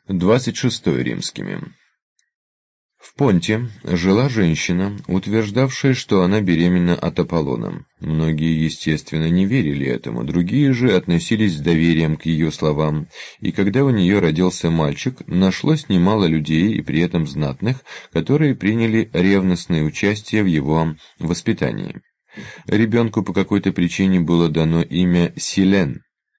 26 римскими. В Понте жила женщина, утверждавшая, что она беременна от Аполлона. Многие, естественно, не верили этому, другие же относились с доверием к ее словам, и когда у нее родился мальчик, нашлось немало людей, и при этом знатных, которые приняли ревностное участие в его воспитании. Ребенку по какой-то причине было дано имя Силен.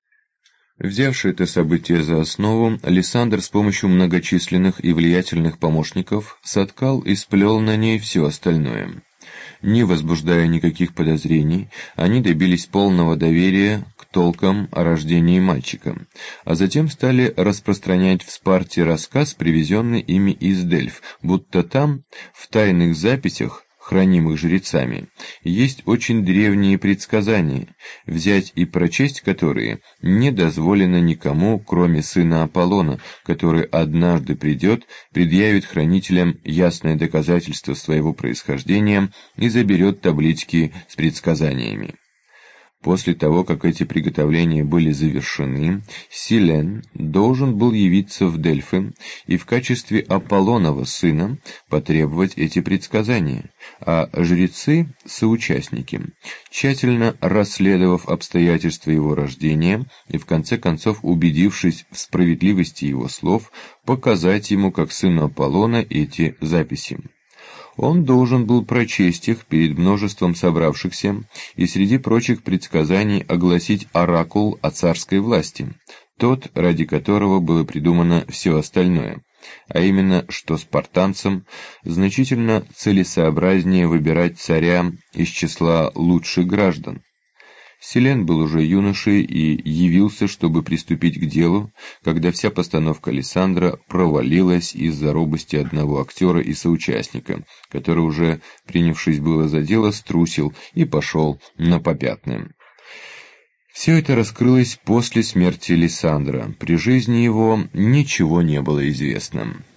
Взявший это событие за основу, Лисандр с помощью многочисленных и влиятельных помощников соткал и сплел на ней все остальное. Не возбуждая никаких подозрений, они добились полного доверия к толкам о рождении мальчика, а затем стали распространять в Спарте рассказ, привезенный ими из Дельф, будто там, в тайных записях, хранимых жрецами, есть очень древние предсказания, взять и прочесть которые не дозволено никому, кроме сына Аполлона, который однажды придет, предъявит хранителям ясное доказательство своего происхождения и заберет таблички с предсказаниями. После того, как эти приготовления были завершены, Силен должен был явиться в Дельфы и в качестве Аполлонова сына потребовать эти предсказания, а жрецы, соучастники, тщательно расследовав обстоятельства его рождения и в конце концов убедившись в справедливости его слов, показать ему как сыну Аполлона эти записи. Он должен был прочесть их перед множеством собравшихся и среди прочих предсказаний огласить оракул о царской власти, тот, ради которого было придумано все остальное, а именно, что спартанцам значительно целесообразнее выбирать царя из числа лучших граждан. Силен был уже юношей и явился, чтобы приступить к делу, когда вся постановка Лисандра провалилась из-за робости одного актера и соучастника, который, уже принявшись было за дело, струсил и пошел на попятные. Все это раскрылось после смерти Лисандра. При жизни его ничего не было известно.